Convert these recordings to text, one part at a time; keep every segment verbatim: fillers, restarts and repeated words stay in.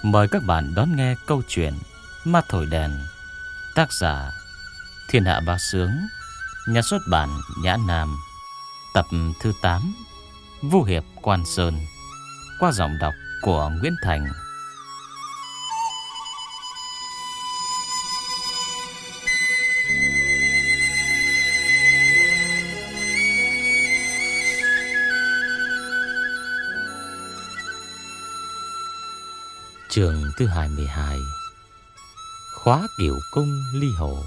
Mời các bạn đón nghe câu chuyện Ma Thổi Đèn. Tác giả Thiên Hạ Bá Sướng. Nhà xuất bản Nhã Nam. Tập thứ tám, Vu Hiệp Quan Sơn. Qua giọng đọc của Nguyễn Thành. Chương thứ hai mươi hai, Khóa Cửu Cung ly hồ.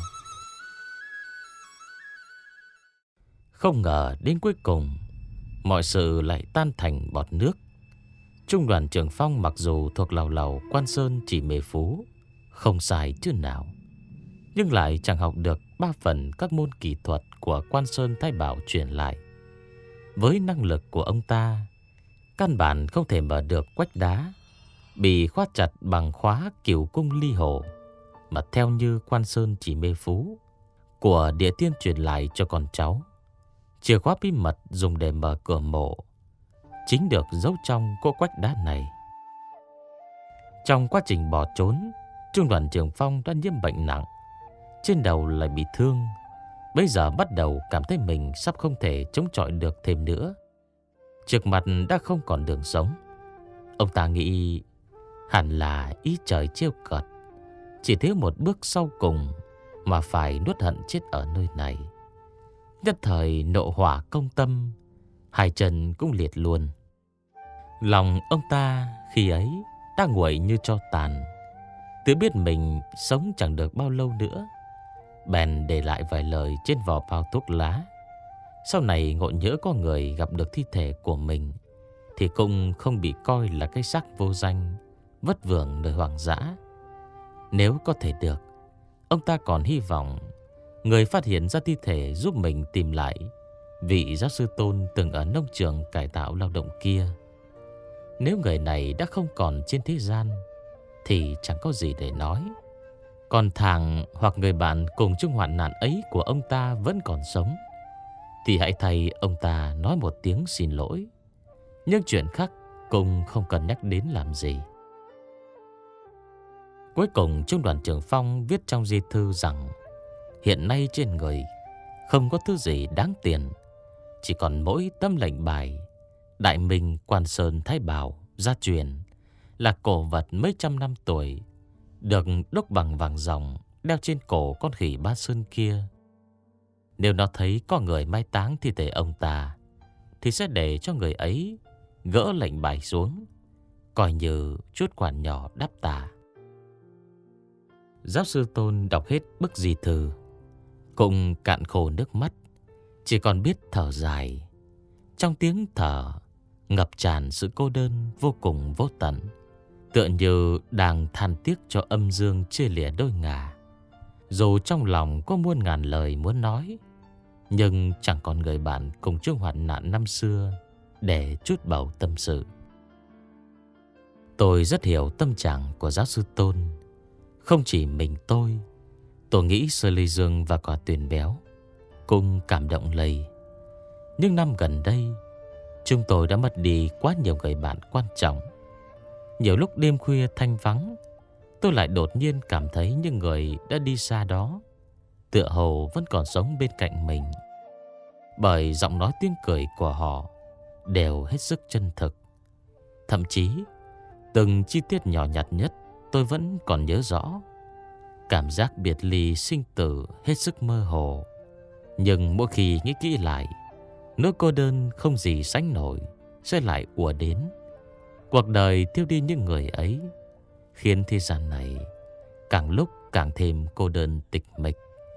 Không ngờ đến cuối cùng mọi sự lại tan thành bọt nước. Trung đoàn Trường Phong mặc dù thuộc lầu lầu Quan Sơn Chỉ Mê Phú, không sai chứ nào, nhưng lại chẳng học được ba phần các môn kỹ thuật của Quan Sơn Thái Bảo truyền lại. Với năng lực của ông ta, căn bản không thể mở được quách đá bị khóa chặt bằng khóa Cửu Cung ly hồ, mà theo như Quan Sơn Chỉ Mê Phú của Địa Tiên truyền lại cho con cháu, chìa khóa bí mật dùng để mở cửa mộ chính được giấu trong cỗ quách đá này. Trong quá trình bỏ trốn, Trung đoàn Trường Phong đã nhiễm bệnh nặng, trên đầu lại bị thương. Bây giờ bắt đầu cảm thấy mình sắp không thể chống chọi được thêm nữa. Trước mặt đã không còn đường sống. Ông ta nghĩ hẳn là ý trời trêu cợt, chỉ thiếu một bước sau cùng mà phải nuốt hận chết ở nơi này. Nhất thời nộ hỏa công tâm, hai chân cũng liệt luôn. Lòng ông ta khi ấy đã nguội như tro tàn, tự biết mình sống chẳng được bao lâu nữa, bèn để lại vài lời trên vỏ bao thuốc lá. Sau này ngộ nhỡ có người gặp được thi thể của mình thì cũng không bị coi là cái xác vô danh vất vưởng nơi hoang dã. Nếu có thể được, ông ta còn hy vọng người phát hiện ra thi thể giúp mình tìm lại vị giáo sư Tôn từng ở nông trường cải tạo lao động kia. Nếu người này đã không còn trên thế gian thì chẳng có gì để nói. Còn thằng hoặc người bạn cùng chung hoạn nạn ấy của ông ta vẫn còn sống thì hãy thay ông ta nói một tiếng xin lỗi. Nhưng chuyện khác cũng không cần nhắc đến làm gì. Cuối cùng Trung đoàn Trường Phong viết trong di thư rằng hiện nay trên người không có thứ gì đáng tiền, chỉ còn mỗi tấm lệnh bài Đại Minh Quan Sơn Thái Bảo gia truyền, là cổ vật mấy trăm năm tuổi, được đúc bằng vàng ròng đeo trên cổ con khỉ Ba Sơn kia. Nếu nó thấy có người mai táng thi thể ông ta thì sẽ để cho người ấy gỡ lệnh bài xuống, coi như chút khoản nhỏ đáp tà. Giáo sư Tôn đọc hết bức di thư cũng cạn khô nước mắt, chỉ còn biết thở dài. Trong tiếng thở ngập tràn sự cô đơn vô cùng vô tận, tựa như đang than tiếc cho âm dương chia lìa đôi ngả. Dù trong lòng có muôn ngàn lời muốn nói, nhưng chẳng còn người bạn cùng chung hoạn nạn năm xưa để chút bầu tâm sự. Tôi rất hiểu tâm trạng của giáo sư Tôn. Không chỉ mình tôi, tôi nghĩ Sơ Lê Dương và Quả Tuyền Béo cùng cảm động lây. Nhưng năm gần đây, chúng tôi đã mất đi quá nhiều người bạn quan trọng. Nhiều lúc đêm khuya thanh vắng, tôi lại đột nhiên cảm thấy những người đã đi xa đó tựa hồ vẫn còn sống bên cạnh mình. Bởi giọng nói tiếng cười của họ đều hết sức chân thực. Thậm chí từng chi tiết nhỏ nhặt nhất tôi vẫn còn nhớ rõ. Cảm giác biệt ly sinh tử hết sức mơ hồ, nhưng mỗi khi nghĩ kỹ lại, nỗi cô đơn không gì sánh nổi sẽ lại ùa đến. Cuộc đời thiếu đi những người ấy, khiến thế gian này càng lúc càng thêm cô đơn tịch mịch.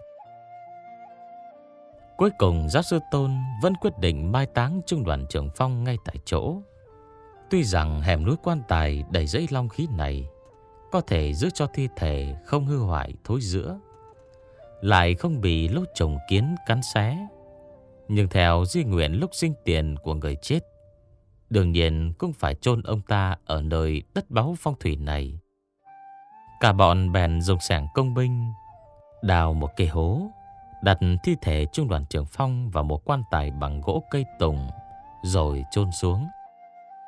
Cuối cùng giáo sư Tôn vẫn quyết định mai táng Trung đoàn Trường Phong ngay tại chỗ. Tuy rằng hẻm núi quan tài đầy rẫy long khí này có thể giữ cho thi thể không hư hoại thối rữa, lại không bị lỗ trùng kiến cắn xé, nhưng theo di nguyện lúc sinh tiền của người chết, đương nhiên cũng phải chôn ông ta ở nơi đất báu phong thủy này. Cả bọn bèn dùng xẻng công binh đào một cái hố, đặt thi thể Trung đoàn Trường Phong vào một quan tài bằng gỗ cây tùng, rồi chôn xuống.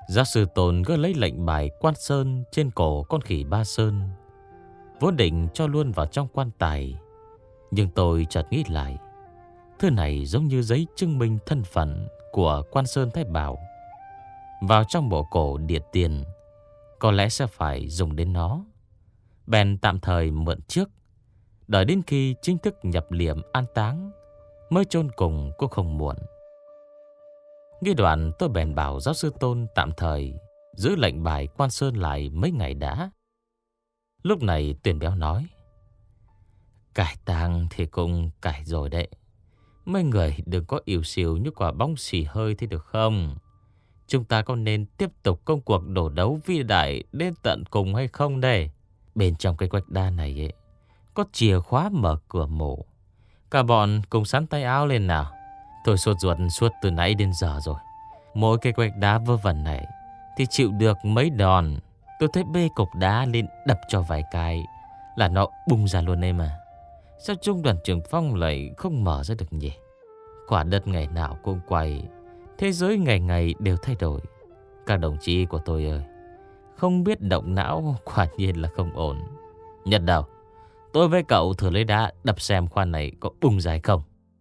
Giáo sư Tôn cứ lấy lệnh bài quan sơn trên cổ con khỉ Ba Sơn, vốn định cho luôn vào trong quan tài. Nhưng tôi chợt nghĩ lại, thứ này giống như giấy chứng minh thân phận của quan sơn Thái Bảo. Vào trong bộ cổ địa tiền, có lẽ sẽ phải dùng đến nó. Bèn tạm thời mượn trước, đợi đến khi chính thức nhập liệm an táng mới chôn cùng cũng không muộn. Nghĩ đoạn, tôi bèn bảo giáo sư Tôn tạm thời giữ lệnh bài quan sơn lại mấy ngày đã. Lúc này Tuyền Béo nói: Cải tang thì cũng cải rồi đấy. Mấy người đừng có ỉu xìu như quả bóng xì hơi thế được không? Chúng ta có nên tiếp tục công cuộc đổ đấu vĩ đại đến tận cùng hay không đây? Bên trong cái quách đa này ấy, có chìa khóa mở cửa mộ. Cả bọn cùng sắn tay áo lên nào. Tôi sốt ruột suốt từ nãy đến giờ rồi. Mỗi cái quách đá vơ vẩn này thì chịu được mấy đòn. Tôi thấy bê cục đá lên đập cho vài cái là nó bung ra luôn em mà. Sao trung đoàn trưởng Phong lại không mở ra được nhỉ? Quả đất ngày nào cũng quay, thế giới ngày ngày đều thay đổi. Các đồng chí của tôi ơi, không biết động não quả nhiên là không ổn. Nhật đầu, tôi với cậu thử lấy đá đập xem khoan này có bung ra hay không.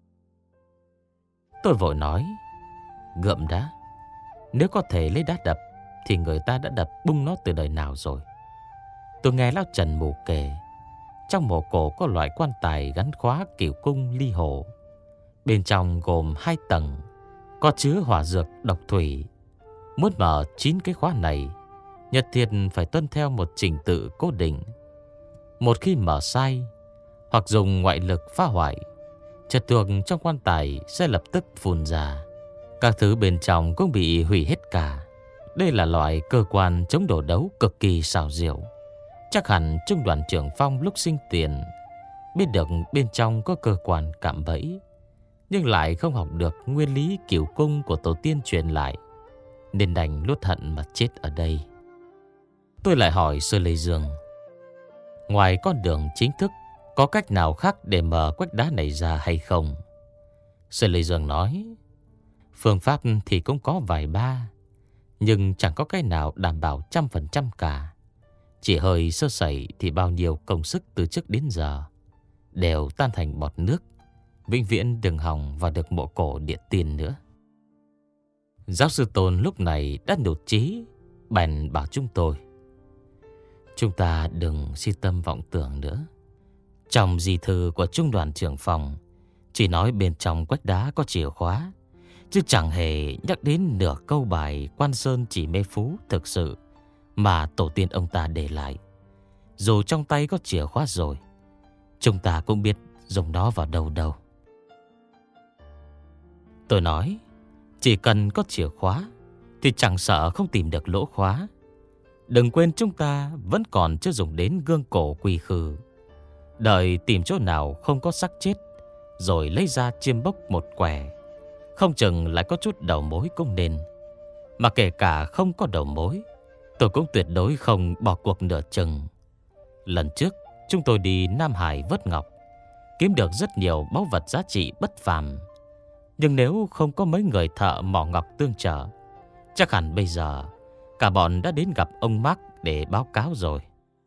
Tôi vội nói: Gượm đá, nếu có thể lấy đá đập thì người ta đã đập bung nó từ đời nào rồi. Tôi nghe lão Trần mù kể, trong mộ cổ có loại quan tài gắn khóa kiểu cung ly hồ. Bên trong gồm hai tầng, có chứa hỏa dược độc thủy. Muốn mở chín cái khóa này, nhất thiết phải tuân theo một trình tự cố định. Một khi mở sai hoặc dùng ngoại lực phá hoại, chất thuộc trong quan tài sẽ lập tức phun ra. Các thứ bên trong cũng bị hủy hết cả. Đây là loại cơ quan chống đổ đấu cực kỳ xảo diệu. Chắc hẳn trung đoàn trưởng Phong lúc sinh tiền biết được bên trong có cơ quan cạm bẫy, nhưng lại không học được nguyên lý cửu cung của tổ tiên truyền lại, nên đành nuốt hận mà chết ở đây. Tôi lại hỏi Sơ Lê Dương: Ngoài con đường chính thức, có cách nào khác để mở quách đá này ra hay không? Sơ Lê Dương nói: Phương pháp thì cũng có vài ba, nhưng chẳng có cái nào đảm bảo trăm phần trăm cả. Chỉ hơi sơ sẩy thì bao nhiêu công sức từ trước đến giờ đều tan thành bọt nước, vĩnh viễn đừng hòng vào được mộ cổ địa tiên nữa. Giáo sư Tôn lúc này đã nhụt chí, bèn bảo chúng tôi: Chúng ta đừng si tâm vọng tưởng nữa. Trong di thư của trung đoàn trưởng phòng chỉ nói bên trong quách đá có chìa khóa, chứ chẳng hề nhắc đến nửa câu bài quan sơn chỉ mê phú thực sự mà tổ tiên ông ta để lại. Dù trong tay có chìa khóa rồi, chúng ta cũng biết dùng nó vào đâu đâu. Tôi nói: Chỉ cần có chìa khóa thì chẳng sợ không tìm được lỗ khóa. Đừng quên chúng ta vẫn còn chưa dùng đến gương cổ quỳ khư. Đợi tìm chỗ nào không có xác chết, rồi lấy ra chiêm bốc một quẻ, không chừng lại có chút đầu mối cũng nên. Mà kể cả không có đầu mối, tôi cũng tuyệt đối không bỏ cuộc nửa chừng. Lần trước chúng tôi đi Nam Hải vớt ngọc, kiếm được rất nhiều báu vật giá trị bất phàm. Nhưng nếu không có mấy người thợ mỏ ngọc tương trợ, chắc hẳn bây giờ cả bọn đã đến gặp ông Mark để báo cáo rồi.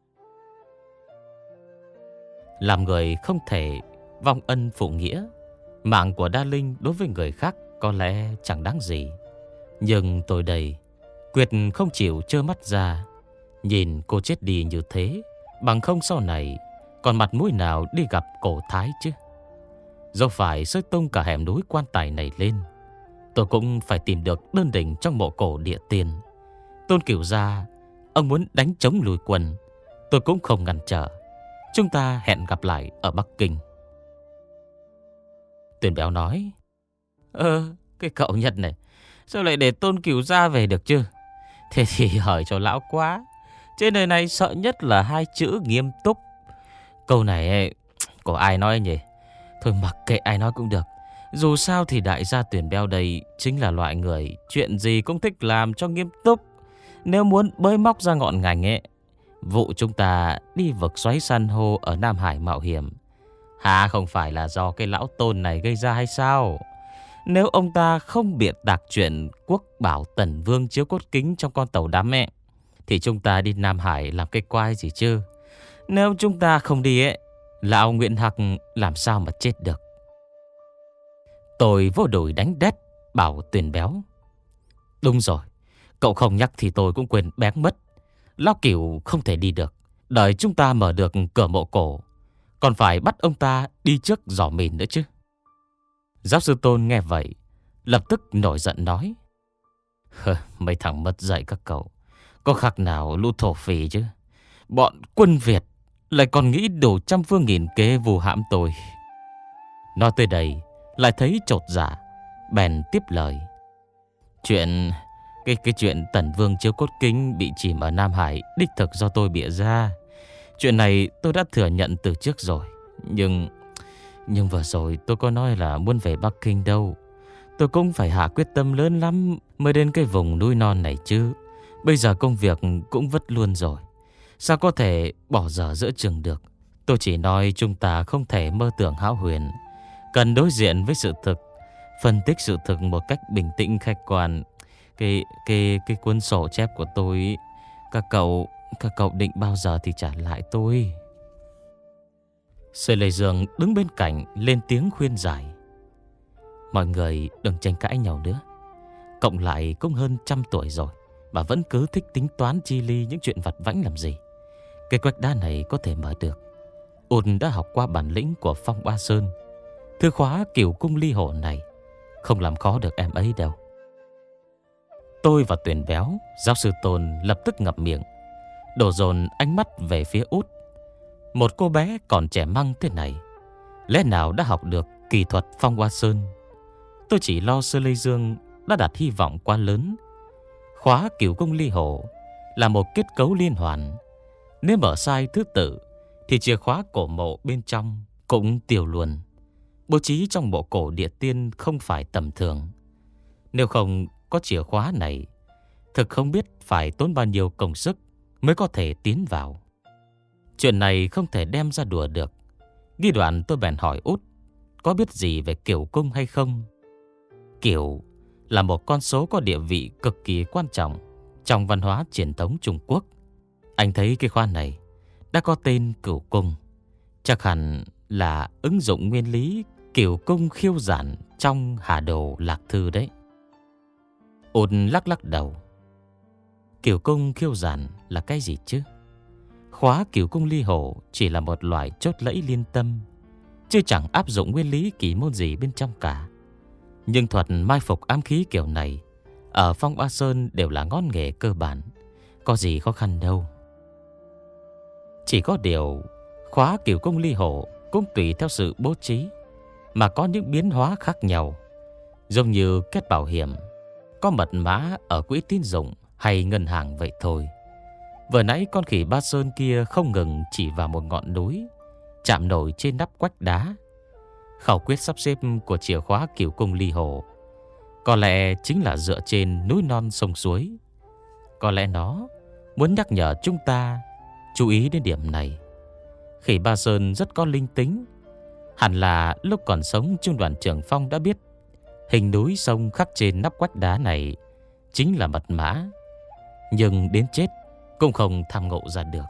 Làm người không thể vong ân phụ nghĩa. Mạng của Đa Linh đối với người khác có lẽ chẳng đáng gì, nhưng tôi đây quyết không chịu trơ mắt ra nhìn cô chết đi như thế. Bằng không sau này còn mặt mũi nào đi gặp cổ thái chứ. Dẫu phải xới tung cả hẻm núi quan tài này lên, tôi cũng phải tìm được đơn đỉnh trong mộ cổ địa tiên. Tôn Cửu gia, ông muốn đánh chống lùi quân, tôi cũng không ngăn trở. Chúng ta hẹn gặp lại ở Bắc Kinh. Tuyền Béo nói: Ơ, cái cậu Nhật này, sao lại để Tôn Cửu gia về được chứ? Thế thì hỏi cho lão quá. Trên đời này sợ nhất là hai chữ nghiêm túc. Câu này ấy, có ai nói nhỉ? Thôi mặc kệ ai nói cũng được. Dù sao thì đại gia Tuyền Béo đây chính là loại người chuyện gì cũng thích làm cho nghiêm túc. Nếu muốn bới móc ra ngọn ngành ấy, vụ chúng ta đi vực xoáy san hô ở Nam Hải mạo hiểm, hả không phải là do cái lão Tôn này gây ra hay sao? Nếu ông ta không bịa đặt chuyện quốc bảo Tần Vương chiếu cốt kính trong con tàu đám mẹ, thì chúng ta đi Nam Hải làm cái quái gì chứ? Nếu chúng ta không đi ấy, lão Nguyễn Hạc làm sao mà chết được? Tôi vô đùi đánh đét, bảo Tuyền Béo. Đúng rồi, cậu không nhắc thì tôi cũng quên bén mất. Lão Cửu không thể đi được. Đợi chúng ta mở được cửa mộ cổ, còn phải bắt ông ta đi trước dò mìn nữa chứ. Giáo sư Tôn nghe vậy, lập tức nổi giận nói: Hờ, mấy thằng mất dạy các cậu, có khác nào lũ thổ phỉ chứ? Bọn quân Việt lại còn nghĩ đủ trăm phương nghìn kế vù hãm tôi. Nói tới đây lại thấy chột dạ, bèn tiếp lời: Chuyện Cái cái chuyện Tần Vương chiếu cốt kính bị chìm ở Nam Hải đích thực do tôi bịa ra. Chuyện này tôi đã thừa nhận từ trước rồi. Nhưng Nhưng vừa rồi tôi có nói là muốn về Bắc Kinh đâu. Tôi cũng phải hạ quyết tâm lớn lắm mới đến cái vùng núi non này chứ. Bây giờ công việc cũng vất luôn rồi, sao có thể bỏ dở giữa chừng được. Tôi chỉ nói chúng ta không thể mơ tưởng hão huyền, cần đối diện với sự thực, phân tích sự thực một cách bình tĩnh khách quan. Cái cái cái cuốn sổ chép của tôi, các cậu các cậu định bao giờ thì trả lại tôi? Sê Lê Dương đứng bên cạnh lên tiếng khuyên giải: Mọi người đừng tranh cãi nhau nữa. Cộng lại cũng hơn trăm tuổi rồi mà vẫn cứ thích tính toán chi ly những chuyện vặt vãnh làm gì. Cái quách đá này có thể mở được. Ôn đã học qua bản lĩnh của Phong Ba Sơn. Thư khóa Cửu Cung Ly Hổ này không làm khó được em ấy đâu. Tôi và Tuyền Béo, giáo sư Tôn lập tức ngậm miệng, đổ dồn ánh mắt về phía Út. Một cô bé còn trẻ măng thế này, lẽ nào đã học được kỳ thuật Phong Hoa Sơn? Tôi chỉ lo Sơ Lê Dương đã đặt hy vọng quá lớn. Khóa Cửu Cung Ly Hổ là một kết cấu liên hoàn. Nếu mở sai thứ tự thì chìa khóa cổ mộ bên trong cũng tiêu luôn. Bố trí trong bộ cổ địa tiên không phải tầm thường. Nếu không có chìa khóa này, thực không biết phải tốn bao nhiêu công sức mới có thể tiến vào. Chuyện này không thể đem ra đùa được. Ghi đoạn tôi bèn hỏi Út có biết gì về Kiều Cung hay không. Kiều là một con số có địa vị cực kỳ quan trọng trong văn hóa truyền thống Trung Quốc. Anh thấy cái khóa này đã có tên Cửu Cung, chắc hẳn là ứng dụng nguyên lý Cửu Cung khiêu giản trong Hà Đồ Lạc Thư đấy. Út lắc lắc đầu. Cửu Cung khiêu giản là cái gì chứ? Khóa Cửu Cung Ly Hổ chỉ là một loại chốt lẫy liên tâm, chứ chẳng áp dụng nguyên lý kỳ môn gì bên trong cả. Nhưng thuật mai phục ám khí kiểu này ở Phong Ba Sơn đều là ngón nghề cơ bản, có gì khó khăn đâu. Chỉ có điều khóa Cửu Cung Ly Hổ cũng tùy theo sự bố trí mà có những biến hóa khác nhau. Giống như kết bảo hiểm có mật mã ở quỹ tín dụng hay ngân hàng vậy thôi. Vừa nãy con khỉ Ba Sơn kia không ngừng chỉ vào một ngọn núi chạm nổi trên nắp quách đá. Khẩu quyết sắp xếp của chìa khóa Cửu Cung Ly Hổ có lẽ chính là dựa trên núi non sông suối. Có lẽ nó muốn nhắc nhở chúng ta chú ý đến điểm này. Khỉ Ba Sơn rất có linh tính. Hẳn là lúc còn sống Trung đoàn trưởng Phong đã biết hình núi sông khắc trên nắp quách đá này chính là mật mã, nhưng đến chết cũng không tham ngộ ra được.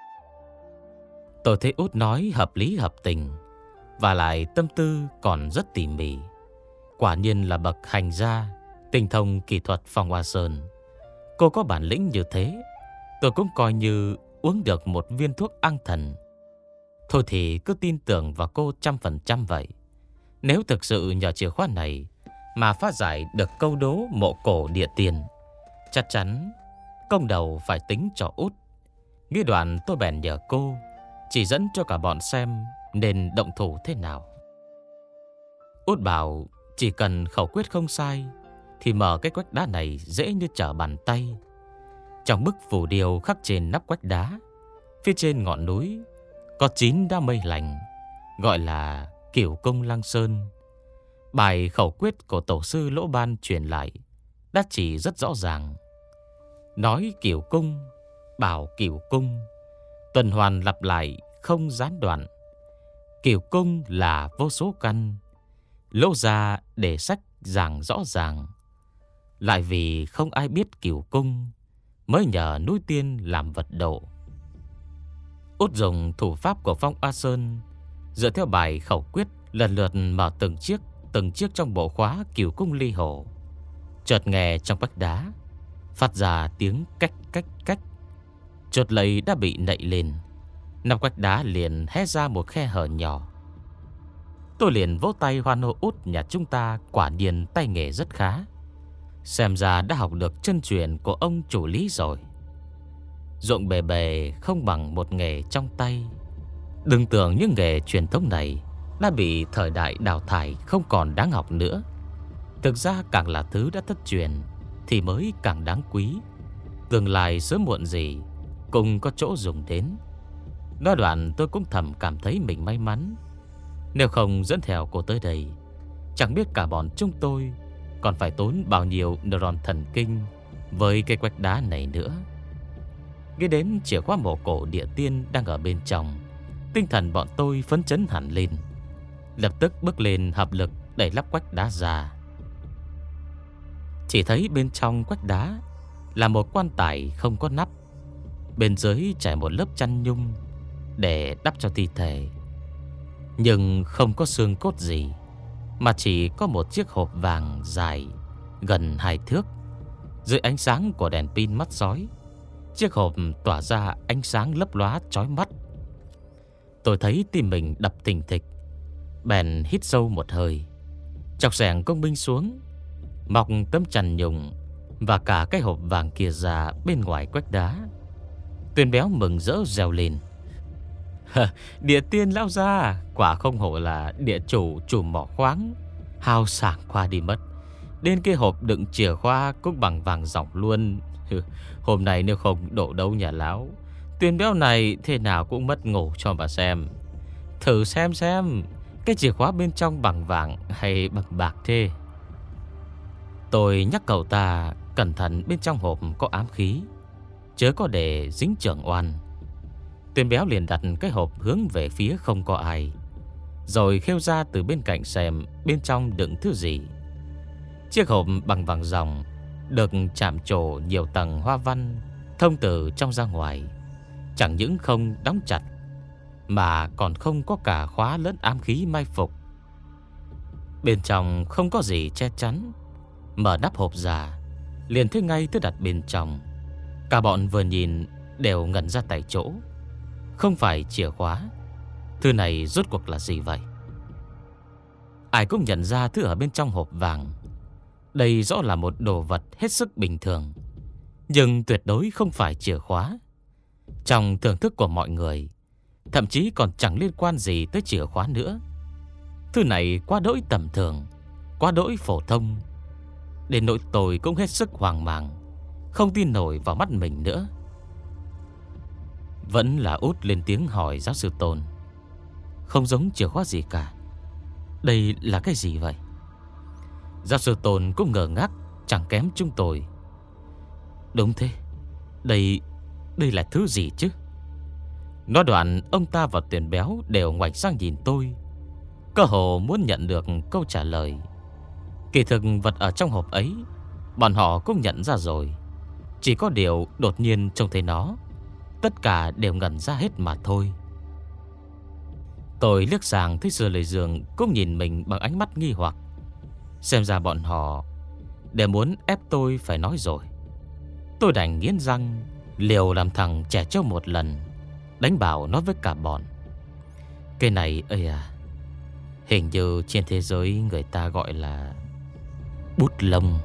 Tôi thấy Út nói hợp lý hợp tình, và lại tâm tư còn rất tỉ mỉ. Quả nhiên là bậc hành gia, tinh thông kỹ thuật Phong Hoa Sơn. Cô có bản lĩnh như thế, tôi cũng coi như uống được một viên thuốc an thần. Thôi thì cứ tin tưởng vào cô trăm phần trăm vậy. Nếu thực sự nhờ chìa khóa này mà phá giải được câu đố mộ cổ địa tiền, chắc chắn công đầu phải tính cho Út. Nghĩ đoạn tôi bèn nhờ cô chỉ dẫn cho cả bọn xem nên động thủ thế nào. Út bảo chỉ cần khẩu quyết không sai thì mở cái quách đá này dễ như trở bàn tay. Trong bức phù điêu khắc trên nắp quách đá, phía trên ngọn núi có chín đá mây lành, gọi là Cửu Cung Lăng Sơn. Bài khẩu quyết của tổ sư Lỗ Ban truyền lại đã chỉ rất rõ ràng. Nói Cửu Cung, bảo Cửu Cung, tuần hoàn lặp lại không gián đoạn. Cửu Cung là vô số căn, Lỗ ra để sách ràng rõ ràng. Lại vì không ai biết Cửu Cung, mới nhờ núi tiên làm vật độ. Út dùng thủ pháp của Phong A Sơn, dựa theo bài khẩu quyết, lần lượt mở từng chiếc Từng chiếc trong bộ khóa Cửu Cung ly hồ. Chợt nghe trong vách đá phát ra tiếng cách cách cách. Chột lấy đã bị nậy lên, nắp vách đá liền hé ra một khe hở nhỏ. Tôi liền vỗ tay hoan hô Út nhà chúng ta quả nhiên tay nghề rất khá. Xem ra đã học được chân truyền của ông chủ Lý rồi. Ruộng bề bề không bằng một nghề trong tay. Đừng tưởng những nghề truyền thống này đã bị thời đại đào thải, không còn đáng học nữa. Thực ra càng là thứ đã thất truyền thì mới càng đáng quý. Tương lai sớm muộn gì cũng có chỗ dùng đến. Nói đoạn tôi cũng thầm cảm thấy mình may mắn. Nếu không dẫn theo cô tới đây, chẳng biết cả bọn chúng tôi còn phải tốn bao nhiêu neuron thần kinh với cây quách đá này nữa. Nghĩ đến chìa khóa mộ cổ địa tiên đang ở bên trong, tinh thần bọn tôi phấn chấn hẳn lên. Lập tức bước lên hợp lực đẩy lắp quách đá ra. Chỉ thấy bên trong quách đá là một quan tài không có nắp. Bên dưới trải một lớp chăn nhung để đắp cho thi thể, nhưng không có xương cốt gì, mà chỉ có một chiếc hộp vàng dài gần hai thước. Dưới ánh sáng của đèn pin mắt sói, chiếc hộp tỏa ra ánh sáng lấp lóa chói mắt. Tôi thấy tim mình đập thình thịch, bèn hít sâu một hơi, chọc xẻng công binh xuống, mọc tấm chăn nhung và cả cái hộp vàng kia ra bên ngoài quách đá. Tuyền béo mừng rỡ reo lên: địa tiên lão gia, quả không hổ là địa chủ chủ mỏ khoáng, hào sảng qua đi mất. Đến cái hộp đựng chìa khóa cũng bằng vàng ròng luôn. Hôm nay nếu không đổ đấu nhà lão, Tuyền béo này thế nào cũng mất ngủ cho mà xem. Thử xem xem cái chìa khóa bên trong bằng vàng hay bằng bạc thế. Tôi nhắc cậu ta cẩn thận, bên trong hộp có ám khí, chớ có để dính chưởng oan. Tuyền béo liền đặt cái hộp hướng về phía không có ai, rồi khêu ra từ bên cạnh xem bên trong đựng thứ gì. Chiếc hộp bằng vàng ròng được chạm trổ nhiều tầng hoa văn thông từ trong ra ngoài. Chẳng những không đóng chặt, mà còn không có cả khóa lẫn ám khí mai phục. Bên trong không có gì che chắn. Mở nắp hộp ra, liền thấy ngay thứ đặt bên trong. Cả bọn vừa nhìn đều ngẩn ra tại chỗ. Không phải chìa khóa. Thứ này rốt cuộc là gì vậy? Ai cũng nhận ra thứ ở bên trong hộp vàng. Đây rõ là một đồ vật hết sức bình thường, nhưng tuyệt đối không phải chìa khóa. Trong thưởng thức của mọi người, thậm chí còn chẳng liên quan gì tới chìa khóa nữa. Thứ này quá đỗi tầm thường, quá đỗi phổ thông, đến nỗi tôi cũng hết sức hoang mang, không tin nổi vào mắt mình nữa. Vẫn là Út lên tiếng hỏi giáo sư Tôn: không giống chìa khóa gì cả, đây là cái gì vậy? Giáo sư Tôn cũng ngờ ngác chẳng kém chúng tôi. Đúng thế, đây Đây là thứ gì chứ? Nói đoạn, ông ta và Tuyền béo đều ngoảnh sang nhìn tôi, cơ hồ muốn nhận được câu trả lời. Kỳ thực vật ở trong hộp ấy bọn họ cũng nhận ra rồi, chỉ có điều đột nhiên trông thấy nó, tất cả đều ngẩn ra hết mà thôi. Tôi liếc sang thấy Sư Lê Dương cũng nhìn mình bằng ánh mắt nghi hoặc. Xem ra bọn họ đều muốn ép tôi phải nói rồi. Tôi đành nghiến răng liều làm thằng trẻ trâu một lần, đánh bảo nói với cả bọn: cái này ơi à, hình như trên thế giới người ta gọi là bút lông.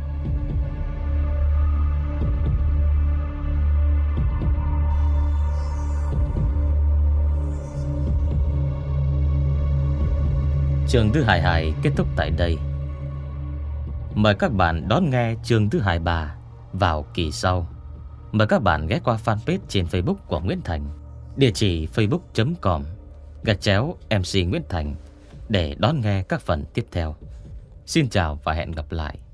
Chương thứ hai mươi hai kết thúc tại đây. Mời các bạn đón nghe chương thứ hai mươi ba vào kỳ sau. Mời các bạn ghé qua fanpage trên Facebook của Nguyễn Thành, địa chỉ facebook chấm com gạch chéo em xê Nguyễn Thành để đón nghe các phần tiếp theo. Xin chào và hẹn gặp lại.